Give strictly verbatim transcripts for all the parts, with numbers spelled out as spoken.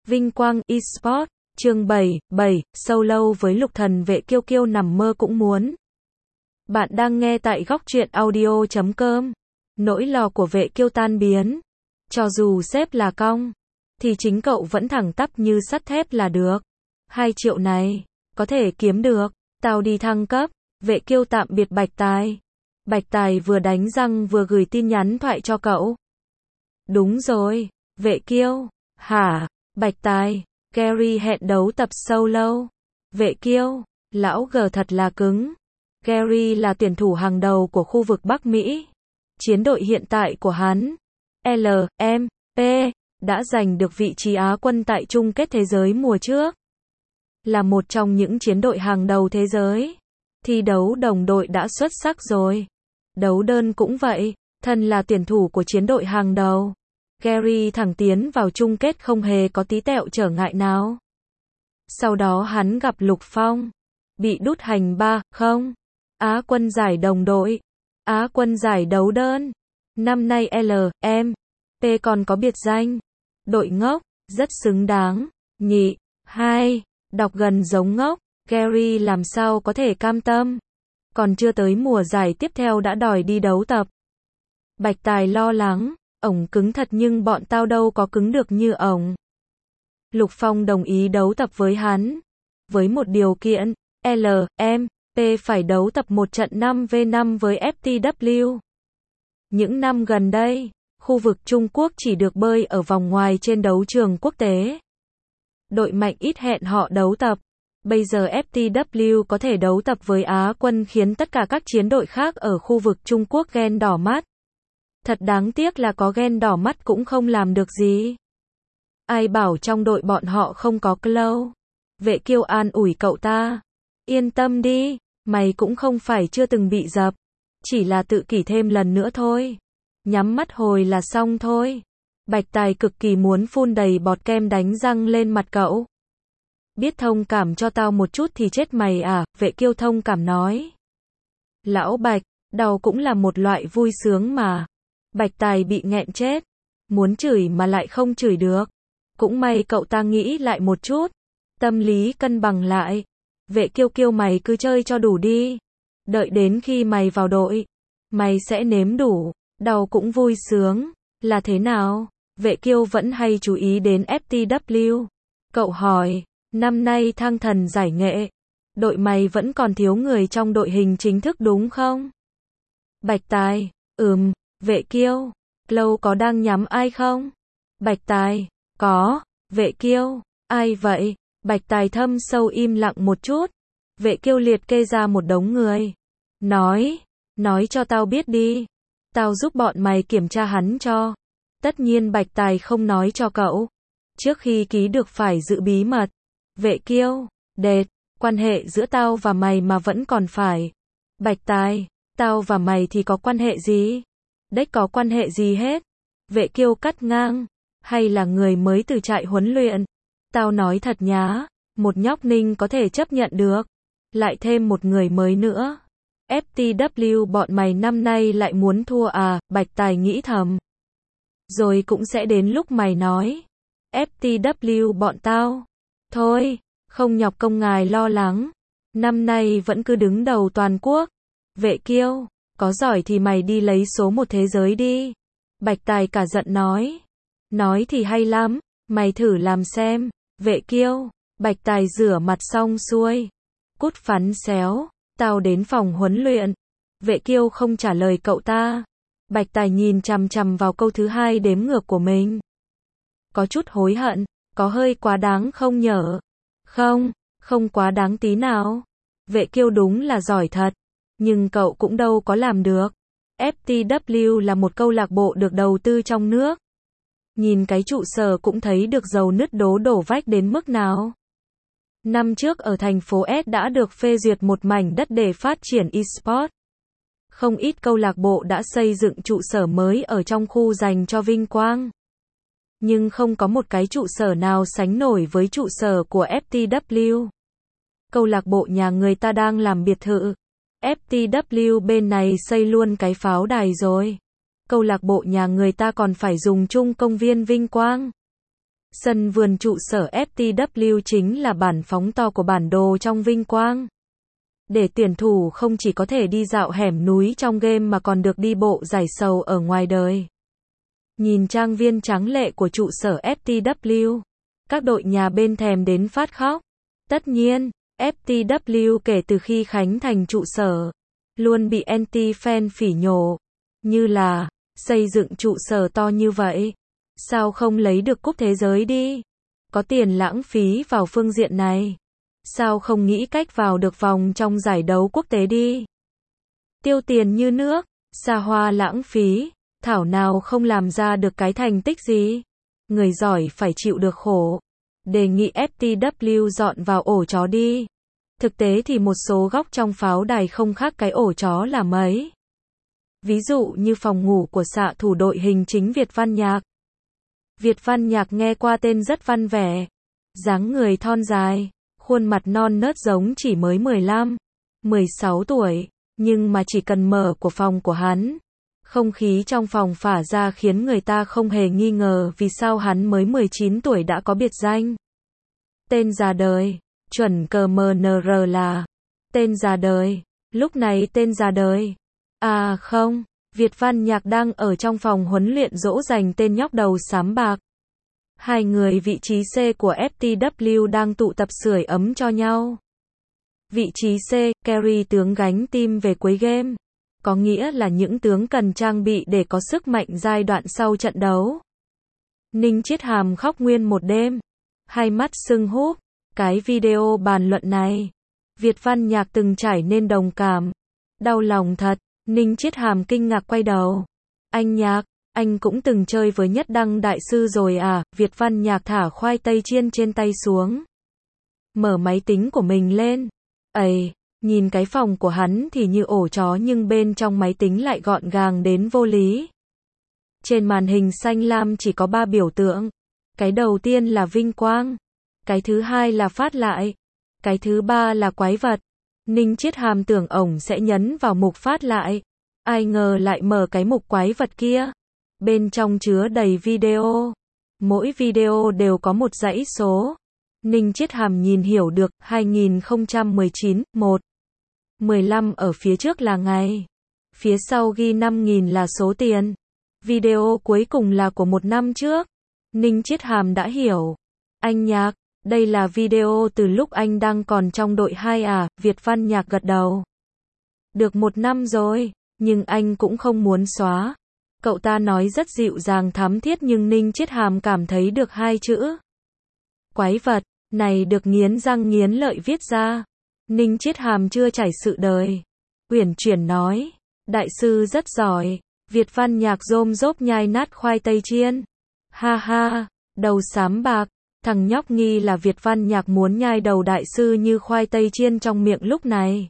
Vinh Quang Esports, chương bảy, bảy, sâu lâu với lục thần vệ kiêu kiêu nằm mơ cũng muốn. Bạn đang nghe tại góc truyện audio chấm com. Nỗi lo của vệ kiêu tan biến. Cho dù sếp là cong, thì chính cậu vẫn thẳng tắp như sắt thép là được. Hai triệu này, có thể kiếm được. Tao đi thăng cấp. Vệ kiêu tạm biệt Bạch Tài. Bạch Tài vừa đánh răng vừa gửi tin nhắn thoại cho cậu. Đúng rồi, vệ kiêu. Hả? Bạch Tài, Gary hẹn đấu tập solo. Vệ kiêu, lão G thật là cứng. Gary là tuyển thủ hàng đầu của khu vực Bắc Mỹ. Chiến đội hiện tại của hắn, L M P, đã giành được vị trí Á quân tại chung kết thế giới mùa trước. Là một trong những chiến đội hàng đầu thế giới. Thi đấu đồng đội đã xuất sắc rồi. Đấu đơn cũng vậy, thân là tuyển thủ của chiến đội hàng đầu. Gary thẳng tiến vào chung kết không hề có tí tẹo trở ngại nào. Sau đó hắn gặp Lục Phong. Bị đút hành ba không. Á quân giải đồng đội. Á quân giải đấu đơn. Năm nay L M P còn có biệt danh. Đội ngốc, rất xứng đáng. Nhị, hai, đọc gần giống ngốc. Gary làm sao có thể cam tâm. Còn chưa tới mùa giải tiếp theo đã đòi đi đấu tập. Bạch Tài lo lắng. Ổng cứng thật nhưng bọn tao đâu có cứng được như ổng. Lục Phong đồng ý đấu tập với hắn. Với một điều kiện, L M P phải đấu tập một trận năm v năm với F T W. Những năm gần đây, khu vực Trung Quốc chỉ được bơi ở vòng ngoài trên đấu trường quốc tế. Đội mạnh ít hẹn họ đấu tập. Bây giờ F T W có thể đấu tập với Á quân khiến tất cả các chiến đội khác ở khu vực Trung Quốc ghen đỏ mắt. Thật đáng tiếc là có ghen đỏ mắt cũng không làm được gì. Ai bảo trong đội bọn họ không có Clow. Vệ kiêu an ủi cậu ta. Yên tâm đi, mày cũng không phải chưa từng bị dập. Chỉ là tự kỷ thêm lần nữa thôi. Nhắm mắt hồi là xong thôi. Bạch Tài cực kỳ muốn phun đầy bọt kem đánh răng lên mặt cậu. Biết thông cảm cho tao một chút thì chết mày à, vệ kiêu thông cảm nói. Lão Bạch, đau cũng là một loại vui sướng mà. Bạch Tài bị nghẹn chết. Muốn chửi mà lại không chửi được. Cũng may cậu ta nghĩ lại một chút. Tâm lý cân bằng lại. Vệ kiêu kiêu mày cứ chơi cho đủ đi. Đợi đến khi mày vào đội, mày sẽ nếm đủ. Đau cũng vui sướng. Là thế nào? Vệ kiêu vẫn hay chú ý đến F T W. Cậu hỏi, năm nay thăng thần giải nghệ. Đội mày vẫn còn thiếu người trong đội hình chính thức đúng không? Bạch Tài, ừm. Vệ kiêu, Clow có đang nhắm ai không? Bạch Tài, có. Vệ kiêu, ai vậy? Bạch Tài thâm sâu im lặng một chút. Vệ kiêu liệt kê ra một đống người. Nói, nói cho tao biết đi. Tao giúp bọn mày kiểm tra hắn cho. Tất nhiên Bạch Tài không nói cho cậu. Trước khi ký được phải giữ bí mật. Vệ kiêu, đệt, quan hệ giữa tao và mày mà vẫn còn phải. Bạch Tài, tao và mày thì có quan hệ gì? Đếch có quan hệ gì hết. Vệ kiêu cắt ngang. Hay là người mới từ trại huấn luyện. Tao nói thật nhá. Một nhóc Ninh có thể chấp nhận được. Lại thêm một người mới nữa. F T W bọn mày năm nay lại muốn thua à, Bạch Tài nghĩ thầm. Rồi cũng sẽ đến lúc mày nói. F T W bọn tao. Thôi, không nhọc công ngài lo lắng. Năm nay vẫn cứ đứng đầu toàn quốc. Vệ kiêu. Có giỏi thì mày đi lấy số một thế giới đi. Bạch Tài cả giận nói. Nói thì hay lắm, mày thử làm xem. Vệ kiêu, Bạch Tài rửa mặt xong xuôi. Cút phắn xéo, tao đến phòng huấn luyện. Vệ kiêu không trả lời cậu ta. Bạch Tài nhìn chằm chằm vào câu thứ hai đếm ngược của mình. Có chút hối hận, có hơi quá đáng không nhở? Không, không quá đáng tí nào. Vệ kiêu đúng là giỏi thật. Nhưng cậu cũng đâu có làm được. F T W là một câu lạc bộ được đầu tư trong nước. Nhìn cái trụ sở cũng thấy được dầu nứt đố đổ vách đến mức nào. Năm trước ở thành phố S đã được phê duyệt một mảnh đất để phát triển eSports. Không ít câu lạc bộ đã xây dựng trụ sở mới ở trong khu dành cho Vinh Quang. Nhưng không có một cái trụ sở nào sánh nổi với trụ sở của F T W. Câu lạc bộ nhà người ta đang làm biệt thự. F T W bên này xây luôn cái pháo đài rồi. Câu lạc bộ nhà người ta còn phải dùng chung công viên Vinh Quang. Sân vườn trụ sở ép tê vê chính là bản phóng to của bản đồ trong vinh quang. Để tuyển thủ không chỉ có thể đi dạo hẻm núi trong game mà còn được đi bộ giải sầu ở ngoài đời. Nhìn trang viên tráng lệ của trụ sở ép tê vê, các đội nhà bên thèm đến phát khóc. Tất nhiên, ép tê vê kể từ khi khánh thành trụ sở, luôn bị anti-fan phỉ nhổ. Như là, xây dựng trụ sở to như vậy, sao không lấy được cúp thế giới đi? Có tiền lãng phí vào phương diện này. Sao không nghĩ cách vào được vòng trong giải đấu quốc tế đi? Tiêu tiền như nước, xa hoa lãng phí, thảo nào không làm ra được cái thành tích gì. Người giỏi phải chịu được khổ. Đề nghị ép tê vê dọn vào ổ chó đi. Thực tế thì một số góc trong pháo đài không khác cái ổ chó là mấy. Ví dụ như phòng ngủ của xạ thủ đội hình chính Việt Văn Nhạc. Việt Văn Nhạc nghe qua tên rất văn vẻ. Dáng người thon dài, khuôn mặt non nớt giống chỉ mới mười lăm, mười sáu tuổi, nhưng mà chỉ cần mở của phòng của hắn, không khí trong phòng phả ra khiến người ta không hề nghi ngờ vì sao hắn mới mười chín tuổi đã có biệt danh. Tên già đời, chuẩn cờ em en rờ là tên già đời, lúc này tên già đời. À không, Việt Văn Nhạc đang ở trong phòng huấn luyện dỗ dành tên nhóc đầu xám bạc. Hai người vị trí C của ép tê vê đang tụ tập sưởi ấm cho nhau. Vị trí C, carry tướng gánh team về cuối game. Có nghĩa là những tướng cần trang bị để có sức mạnh giai đoạn sau trận đấu. Ninh Chiết Hàm khóc nguyên một đêm. Hai mắt sưng húp. Cái video bàn luận này, Việt Văn Nhạc từng trải nên đồng cảm. Đau lòng thật. Ninh Chiết Hàm kinh ngạc quay đầu. Anh Nhạc, anh cũng từng chơi với Nhất Đăng Đại Sư rồi à? Việt Văn Nhạc thả khoai tây chiên trên tay xuống. Mở máy tính của mình lên. Ây, nhìn cái phòng của hắn thì như ổ chó nhưng bên trong máy tính lại gọn gàng đến vô lý. Trên màn hình xanh lam chỉ có ba biểu tượng. Cái đầu tiên là vinh quang. Cái thứ hai là phát lại. Cái thứ ba là quái vật. Ninh Chiết Hàm tưởng ổng sẽ nhấn vào mục phát lại. Ai ngờ lại mở cái mục quái vật kia. Bên trong chứa đầy video. Mỗi video đều có một dãy số. Ninh Chiết Hàm nhìn hiểu được, hai nghìn không trăm mười chín, một. mười lăm ở phía trước là ngày. Phía sau ghi năm nghìn là số tiền. Video cuối cùng là của một năm trước. Ninh Chiết Hàm đã hiểu. Anh Nhạc, đây là video từ lúc anh đang còn trong đội hai à? Việt Văn Nhạc gật đầu. Được một năm rồi, nhưng anh cũng không muốn xóa. Cậu ta nói rất dịu dàng thắm thiết nhưng Ninh Chiết Hàm cảm thấy được hai chữ. Quái vật, này được nghiến răng nghiến lợi viết ra. Ninh Chiết Hàm chưa trải sự đời. Uyển chuyển nói, đại sư rất giỏi. Việt Văn Nhạc rôm rốp nhai nát khoai tây chiên. Ha ha, đầu xám bạc. Thằng nhóc nghi là Việt Văn Nhạc muốn nhai đầu đại sư như khoai tây chiên trong miệng lúc này.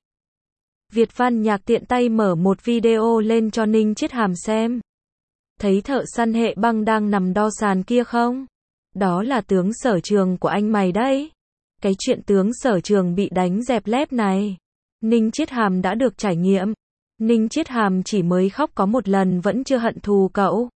Việt Văn Nhạc tiện tay mở một video lên cho Ninh Chiết Hàm xem. Thấy thợ săn hệ băng đang nằm đo sàn kia không? Đó là tướng Sở Trường của anh mày đấy. Cái chuyện tướng Sở Trường bị đánh dẹp lép này, Ninh Chiết Hàm đã được trải nghiệm. Ninh Chiết Hàm chỉ mới khóc có một lần vẫn chưa hận thù cậu.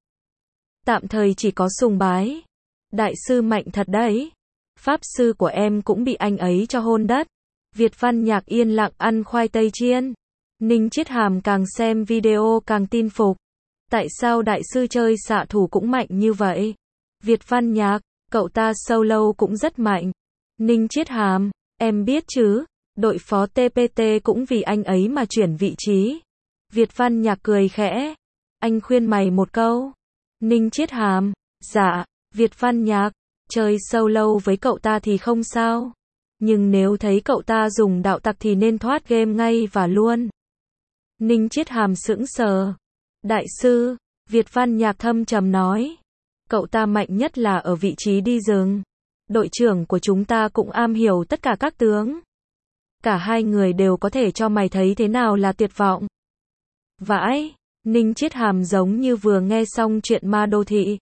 Tạm thời chỉ có sùng bái. Đại sư mạnh thật đấy. Pháp sư của em cũng bị anh ấy cho hôn đất. Việt Văn Nhạc yên lặng ăn khoai tây chiên. Ninh Chiết Hàm càng xem video càng tin phục. Tại sao đại sư chơi xạ thủ cũng mạnh như vậy? Việt Văn Nhạc, cậu ta solo cũng rất mạnh. Ninh Chiết Hàm, em biết chứ, đội phó tê pê tê cũng vì anh ấy mà chuyển vị trí. Việt Văn Nhạc cười khẽ. Anh khuyên mày một câu. Ninh Chiết Hàm, dạ. Việt Văn Nhạc, chơi solo với cậu ta thì không sao. Nhưng nếu thấy cậu ta dùng đạo tặc thì nên thoát game ngay và luôn. Ninh Chiết Hàm sững sờ. Đại sư, Việt Văn Nhạc thâm trầm nói. Cậu ta mạnh nhất là ở vị trí đi rừng. Đội trưởng của chúng ta cũng am hiểu tất cả các tướng. Cả hai người đều có thể cho mày thấy thế nào là tuyệt vọng. Vãi, Ninh Chiết Hàm giống như vừa nghe xong chuyện ma đô thị.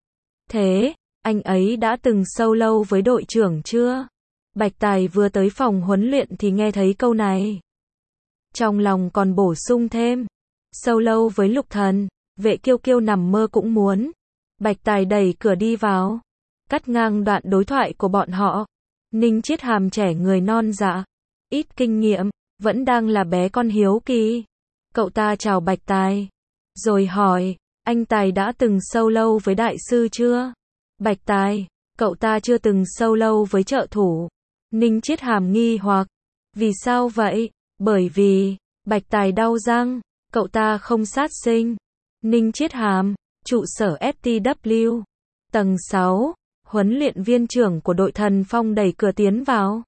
Thế, anh ấy đã từng solo với đội trưởng chưa? Bạch Tài vừa tới phòng huấn luyện thì nghe thấy câu này. Trong lòng còn bổ sung thêm. Solo với Lục Thần, Vệ Kiêu Kiêu nằm mơ cũng muốn. Bạch Tài đẩy cửa đi vào. cắt ngang đoạn đối thoại của bọn họ. Ninh Chiết Hàm trẻ người non dạ, ít kinh nghiệm, vẫn đang là bé con hiếu kỳ. Cậu ta chào Bạch Tài, rồi hỏi, anh Tài đã từng solo với đại sư chưa? Bạch Tài, cậu ta chưa từng solo với trợ thủ. Ninh Chiết Hàm nghi hoặc, vì sao vậy? Bởi vì, Bạch Tài đau răng, cậu ta không sát sinh. Ninh Chiết Hàm, trụ sở ép tê vê, tầng sáu, huấn luyện viên trưởng của đội Thần Phong đẩy cửa tiến vào.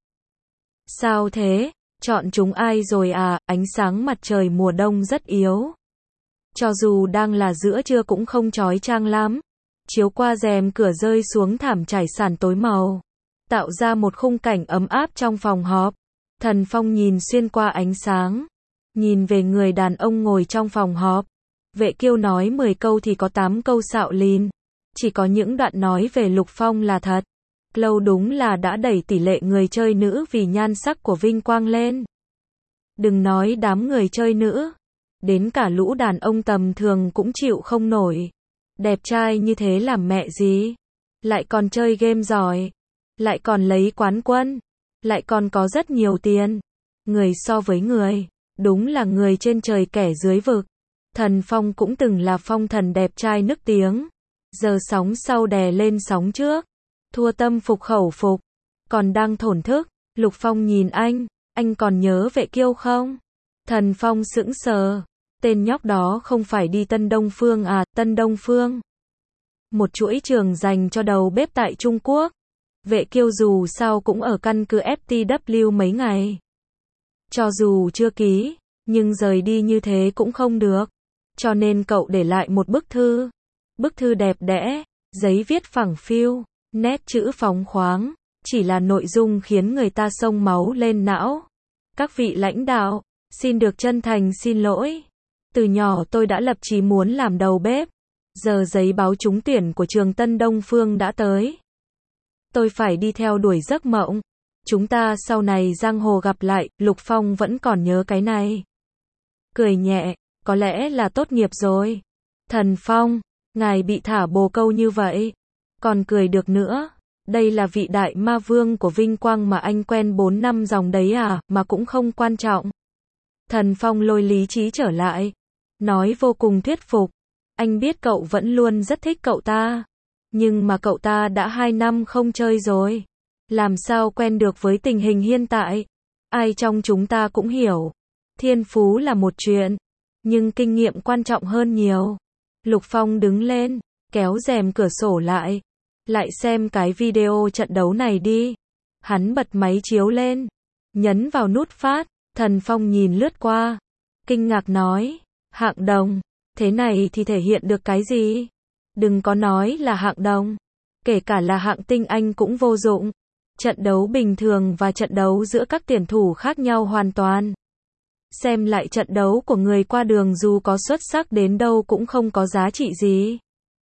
Sao thế? Chọn chúng ai rồi à? Ánh sáng mặt trời mùa đông rất yếu. Cho dù đang là giữa trưa cũng không chói chang lắm. Chiếu qua rèm cửa rơi xuống thảm trải sàn tối màu, tạo ra một khung cảnh ấm áp trong phòng họp. Thần Phong nhìn xuyên qua ánh sáng, nhìn về người đàn ông ngồi trong phòng họp. Vệ Kiêu nói mười câu thì có tám câu xạo lìn. Chỉ có những đoạn nói về Lục Phong là thật. Lâu đúng là đã đẩy tỷ lệ người chơi nữ vì nhan sắc của Vinh Quang lên. Đừng nói đám người chơi nữ, đến cả lũ đàn ông tầm thường cũng chịu không nổi. Đẹp trai như thế làm mẹ gì? Lại còn chơi game giỏi, lại còn lấy quán quân, lại còn có rất nhiều tiền. Người so với người, đúng là người trên trời kẻ dưới vực. Thần Phong cũng từng là phong thần đẹp trai nức tiếng. Giờ sóng sau đè lên sóng trước. Thua tâm phục khẩu phục. Còn đang thổn thức. Lục Phong nhìn anh. Anh còn nhớ Vệ Kiêu không? Thần Phong sững sờ. Tên nhóc đó không phải đi Tân Đông Phương à? Tân Đông Phương, một chuỗi trường dành cho đầu bếp tại Trung Quốc. Vệ Kiêu dù sao cũng ở căn cứ ép tê vê mấy ngày. Cho dù chưa ký, nhưng rời đi như thế cũng không được. Cho nên cậu để lại một bức thư. Bức thư đẹp đẽ, giấy viết phẳng phiu, nét chữ phóng khoáng, chỉ là nội dung khiến người ta xông máu lên não. Các vị lãnh đạo, xin được chân thành xin lỗi. Từ nhỏ tôi đã lập chí muốn làm đầu bếp. Giờ giấy báo trúng tuyển của trường Tân Đông Phương đã tới. Tôi phải đi theo đuổi giấc mộng. Chúng ta sau này giang hồ gặp lại. Lục Phong vẫn còn nhớ cái này. Cười nhẹ, có lẽ là tốt nghiệp rồi. Thần Phong, ngài bị thả bồ câu như vậy, còn cười được nữa. Đây là vị đại ma vương của Vinh Quang mà anh quen bốn năm dòng đấy à, mà cũng không quan trọng. Thần Phong lôi lý trí trở lại, nói vô cùng thuyết phục. Anh biết cậu vẫn luôn rất thích cậu ta, nhưng mà cậu ta đã hai năm không chơi rồi. Làm sao quen được với tình hình hiện tại? Ai trong chúng ta cũng hiểu. Thiên phú là một chuyện, nhưng kinh nghiệm quan trọng hơn nhiều. Lục Phong đứng lên, kéo rèm cửa sổ lại. Lại xem cái video trận đấu này đi. Hắn bật máy chiếu lên, nhấn vào nút phát. Thần Phong nhìn lướt qua, kinh ngạc nói, hạng đồng, thế này thì thể hiện được cái gì? Đừng có nói là hạng đồng, kể cả là hạng tinh anh cũng vô dụng. Trận đấu bình thường và trận đấu giữa các tuyển thủ khác nhau hoàn toàn. Xem lại trận đấu của người qua đường dù có xuất sắc đến đâu cũng không có giá trị gì.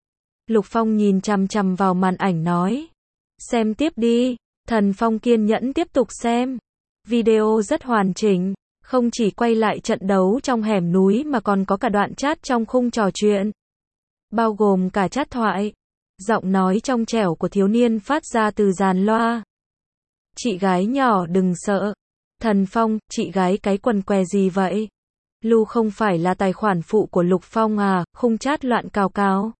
Lục Phong nhìn chằm chằm vào màn ảnh nói, xem tiếp đi. Thần Phong kiên nhẫn tiếp tục xem. Video rất hoàn chỉnh, không chỉ quay lại trận đấu trong hẻm núi mà còn có cả đoạn chat trong khung trò chuyện. Bao gồm cả chat thoại. Giọng nói trong trẻo của thiếu niên phát ra từ dàn loa. Chị gái nhỏ đừng sợ. Thần Phong, chị gái cái quần què gì vậy? Lu không phải là tài khoản phụ của Lục Phong à? Khung chat loạn cào cào.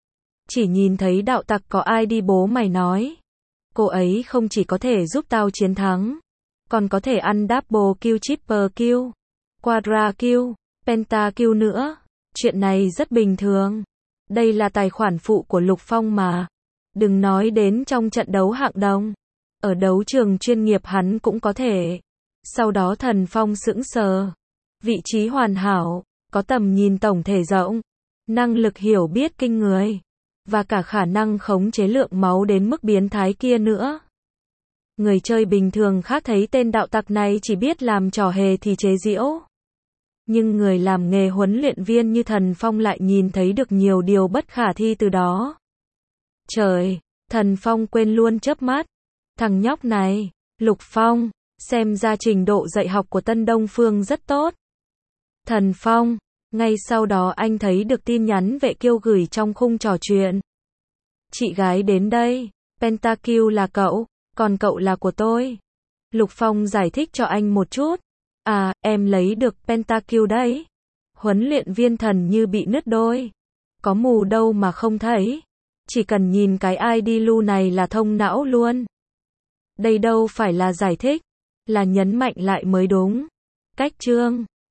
Chỉ nhìn thấy đạo tặc có ai đi bố mày nói. Cô ấy không chỉ có thể giúp tao chiến thắng, còn có thể ăn double kill, triple kill, quadra kill, penta kill nữa. Chuyện này rất bình thường. Đây là tài khoản phụ của Lục Phong mà. Đừng nói đến trong trận đấu hạng đồng. Ở đấu trường chuyên nghiệp hắn cũng có thể. Sau đó Thần Phong sững sờ. Vị trí hoàn hảo, có tầm nhìn tổng thể rộng, năng lực hiểu biết kinh người, và cả khả năng khống chế lượng máu đến mức biến thái kia nữa. Người chơi bình thường khác thấy tên đạo tặc này chỉ biết làm trò hề thì chế giễu. Nhưng người làm nghề huấn luyện viên như Thần Phong lại nhìn thấy được nhiều điều bất khả thi từ đó. Trời, Thần Phong quên luôn chớp mắt. Thằng nhóc này, Lục Phong, xem ra trình độ dạy học của Tân Đông Phương rất tốt. Thần Phong, ngay sau đó anh thấy được tin nhắn Vệ Kiêu gửi trong khung trò chuyện. Chị gái đến đây, Pentakill là cậu, còn cậu là của tôi. Lục Phong giải thích cho anh một chút. À, em lấy được Pentakill đấy. Huấn luyện viên Thần như bị nứt đôi. Có mù đâu mà không thấy. Chỉ cần nhìn cái i đê lưu này là thông não luôn. Đây đâu phải là giải thích, là nhấn mạnh lại mới đúng. Cách chương